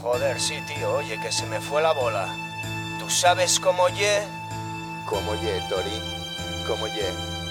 Joder, sí, tío, oye, que se me fue la bola. ¿Tú sabes cómo ye? ¿Cómo ye, Tori? ¿Cómo ye?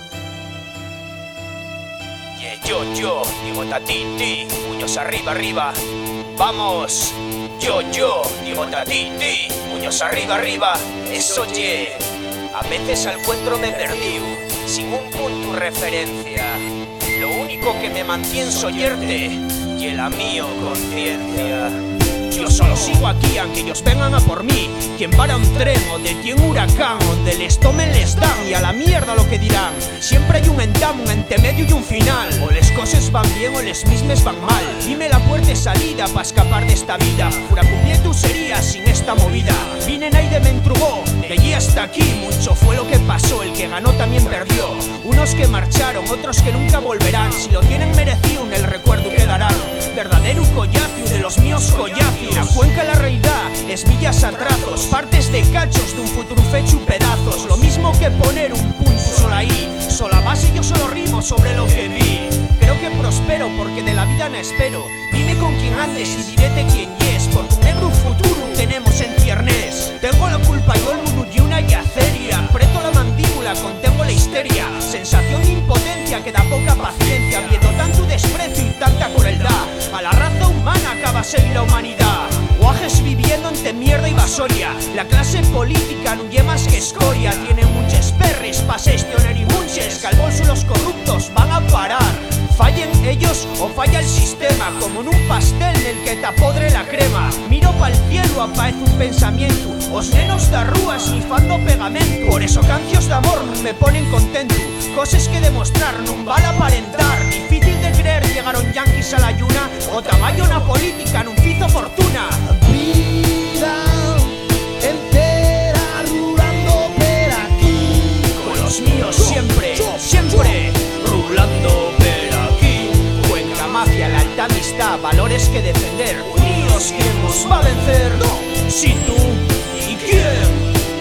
Ye, yo, digo tatiti, puños arriba, arriba. Vamos, yo, digo tatiti, puños arriba, arriba. Eso ye. A veces al encuentro me perdí, sin un punto de referencia. Lo único que me mantiene soyerte y la mío conciencia. Yo solo sigo aquí aunque ellos vengan a por mí. Quien para un tren o detiene un huracán, donde les tomen les dan y a la mierda lo que dirán. Siempre hay un entamo, un entremedio y un final. O les cosas van bien o les mismes van mal. Dime la puerta de salida pa' escapar de esta vida. Pura cumplir tu sería sin esta movida. Vine nadie me entrugó, de allí hasta aquí mucho fue lo que pasó. El que ganó también perdió. Unos que marcharon, otros que nunca volverán. Si lo tienen merecido en el recuerdo quedarán. Verdadero collacio de los míos collacios. La cuenca la realidad es millas a trazos, partes de cachos de un futuro fecho pedazos. Lo mismo que poner un punto solo ahí. Sola base yo solo rimo sobre lo que vi. Creo que prospero porque de la vida no espero. Dime con quién andes y direte quién es. Porque un negro futuro tenemos en ciernes. Tengo la culpa yo el mundo y una yaceria. Apreto la mandíbula, contengo la histeria. Sensación de impotencia que da poca paciencia. Viendo tanto desprecio y tanta crueldad. A la raza humana acaba ser la humanidad. Guajes viviendo entre mierda y basoria. La clase política no lleva más que escoria. Tiene muchos perres pa' gestionar y muchos que al bolso los corruptos van a parar. Fallen ellos o falla el sistema, como en un pastel en el que te apodre la crema. Miro pa'l cielo, aparece un pensamiento. Os nenos de rúas nifando pegamento. Por eso cancios de amor me ponen contento. Cosas que demostrar, non vale aparentar. Difícil de creer, llegaron yanquis a la lluna. O tamaño na política non fizo fortuna. Vida entera rulando per aquí. Con los míos siempre, siempre rulando per aquí. Cuenca mafia, la alta amistad, valores que defender. Unidos, ¿quién nos va a vencer? No, si tú y quién.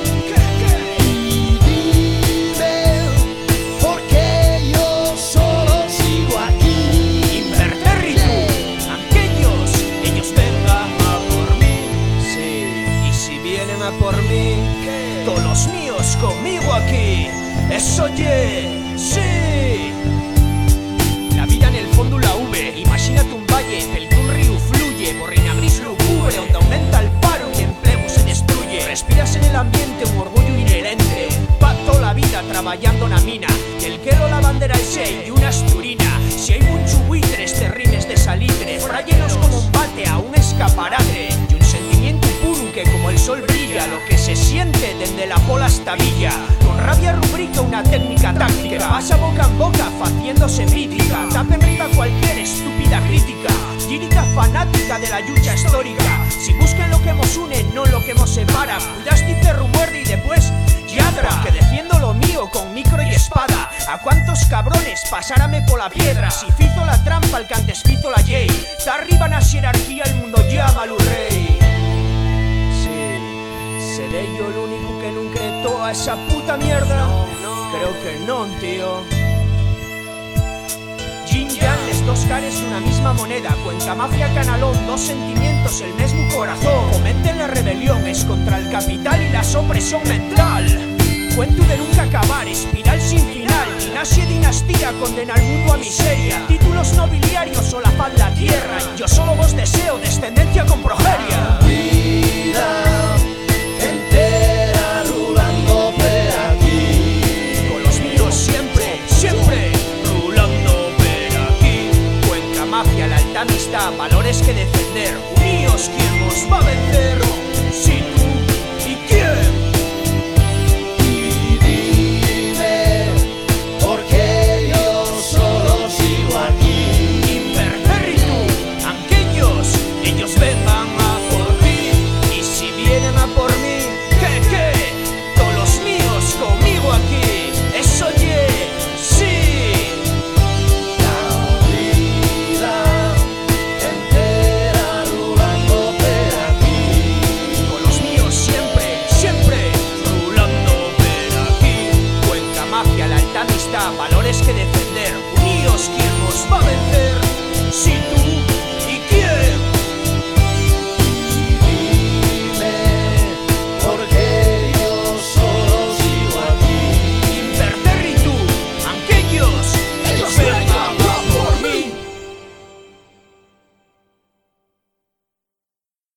Por mí, todos los míos conmigo aquí. Eso ye, sí. La vida en el fondo la V. Imagínate un valle del que un río fluye. Borrina gris lo cubre, donde aumenta el paro y el empleo se destruye. Respiras en el ambiente un orgullo inherente. Pa' toda la vida trabajando en la mina. Y el quero la bandera el shey y una asturina. Si hay mucho buitres de rines de salitre, fráyenos como un bate a un escaparate. Y un sentimiento puro que como el sol brilla, lo que se siente desde la pola hasta Villa. Con rabia rubrica una técnica táctica que pasa boca en boca haciéndose mítica. Tapa arriba cualquier estúpida crítica. Lírica fanática de la lucha histórica. Si buscan lo que nos une, no lo que nos separa. Cuidas perro muerde y después yadra. Que defiendo lo mío con micro y espada. A cuántos cabrones pasárame por la piedra. Si fizo la trampa el que antes fizo la Jay. Está arriba en la jerarquía, el mundo llama al rey. ¿Seré yo el único que nunca cree toda esa puta mierda? No. Creo que no, tío. Yin Yang, les dos cares una misma moneda. Cuenca mafia canalón, dos sentimientos, el mismo corazón. Fomenten la rebelión, es contra el capital y la opresión mental. Cuento de nunca acabar, espiral sin final. Dinasia dinastía, condena al mundo a miseria. Títulos nobiliarios o la paz la tierra. Yo solo vos deseo descendencia con progeria. Vida entera rulando per aquí. Con los míos siempre, siempre rulando per aquí. Cuenca mafia, la alta amistad, valores que defender. Unidos, ¿quién nos va a vencer? Si tú y quién. Y dime por qué yo solo sigo aquí. Impertérrito, aunque ellos vengan a por mí. Y si vienen a por mí, ¿qué? Todos los míos conmigo aquí. Eso ye, sí. La vida entera rulando per aquí. Con los míos siempre, siempre rulando per aquí. Cuenca mafia, la alta amistad, valores que defender.